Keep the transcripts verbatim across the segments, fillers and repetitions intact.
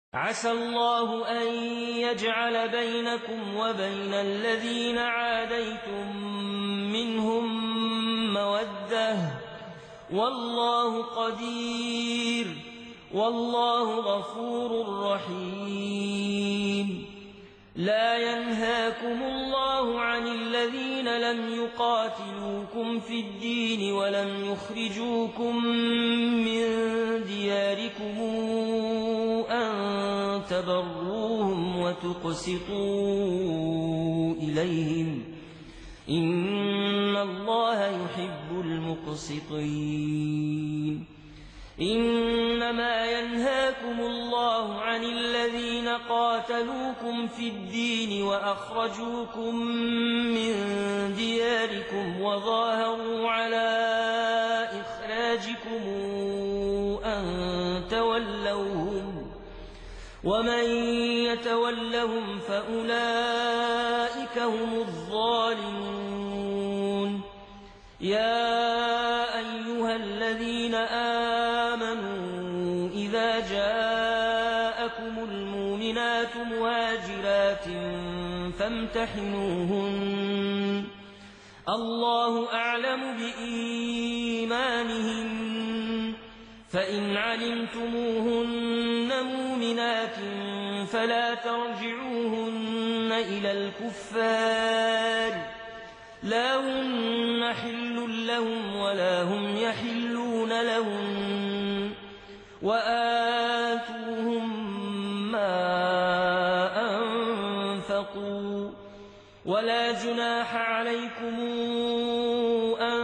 عسى الله أن يجعل بينكم وبين الذين عاديتم منهم مودة والله قدير والله غفور رحيم. لا ينهاكم الله عن الذين لم يقاتلوكم في الدين ولم يخرجوكم من دياركم أن تبروهم وتقسطوا إليهم إن الله يحب المقسطين. إنما ينهاكم الله عن الذين قاتلوكم في الدين وأخرجوكم من دياركم وظاهروا على إخراجكم أن تولوهم ومن يتولهم فأولئك هم الظالمون. يا أيها الذين آمنوا إذا جاءكم المؤمنات مهاجرات فامتحنوهن الله أعلم بإيمانهن فإن علمتموهن مؤمنات فلا ترجعوهن إلى الكفار لا هن حل لهم ولا هم يحلون لهم وآتوهم ما أنفقوا ولا جناح عليكم أن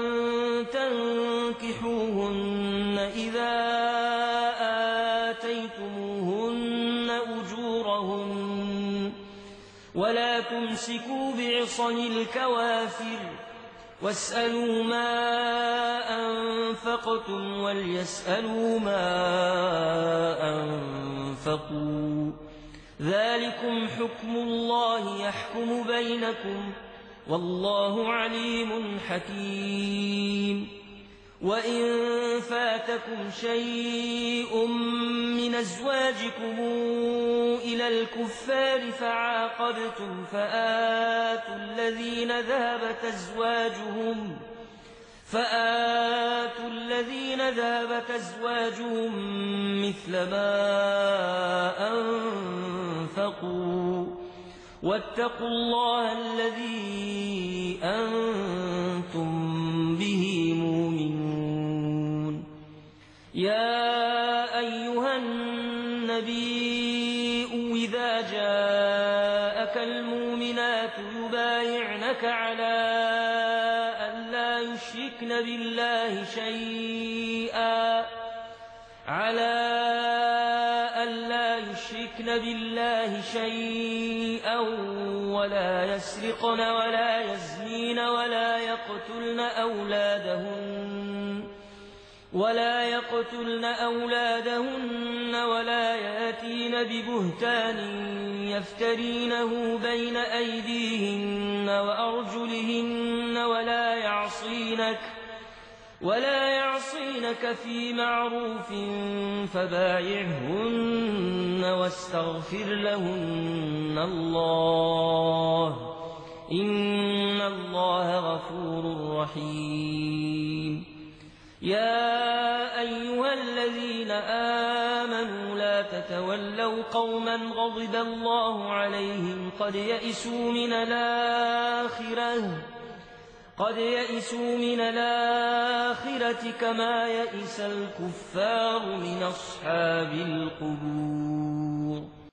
تنكحوهن إذا آتيتموهن أجورهن ولا تمسكوا بعصي الكوافر واسألوا ما أنفقتم وليسألوا ما أنفقوا ذلكم حكم الله يحكم بينكم والله عليم حكيم. وإن فاتكم شيء من أزواجكم إلى الكفار فعاقبتم فآتوا الذين ذهبت أزواجهم فآتوا الذين ذهبت أزواجهم مثل ما أنفقوا واتقوا الله الذي أنتم به مؤمنون. يا أيها النبي إذا جاءك المؤمنات يبايعنك على أن لا يشركن بالله شيئا على أن لا يشركن بالله شيئا ولا يسرقن ولا يزنين ولا يقتلن أولادهن ولا يقتلن أولادهن ولا يأتين ببهتان يفترينه بين أيديهن وأرجلهن ولا يعصينك ولا يعصينك في معروف فبايعهن واستغفر لهن الله إن الله غفور رحيم. يا أيها الذين آمنوا لا تتولوا قوما غضب الله عليهم قد يئسوا من الآخرة قد يئسوا من الآخرة كما يئس الكفار من أصحاب القبور.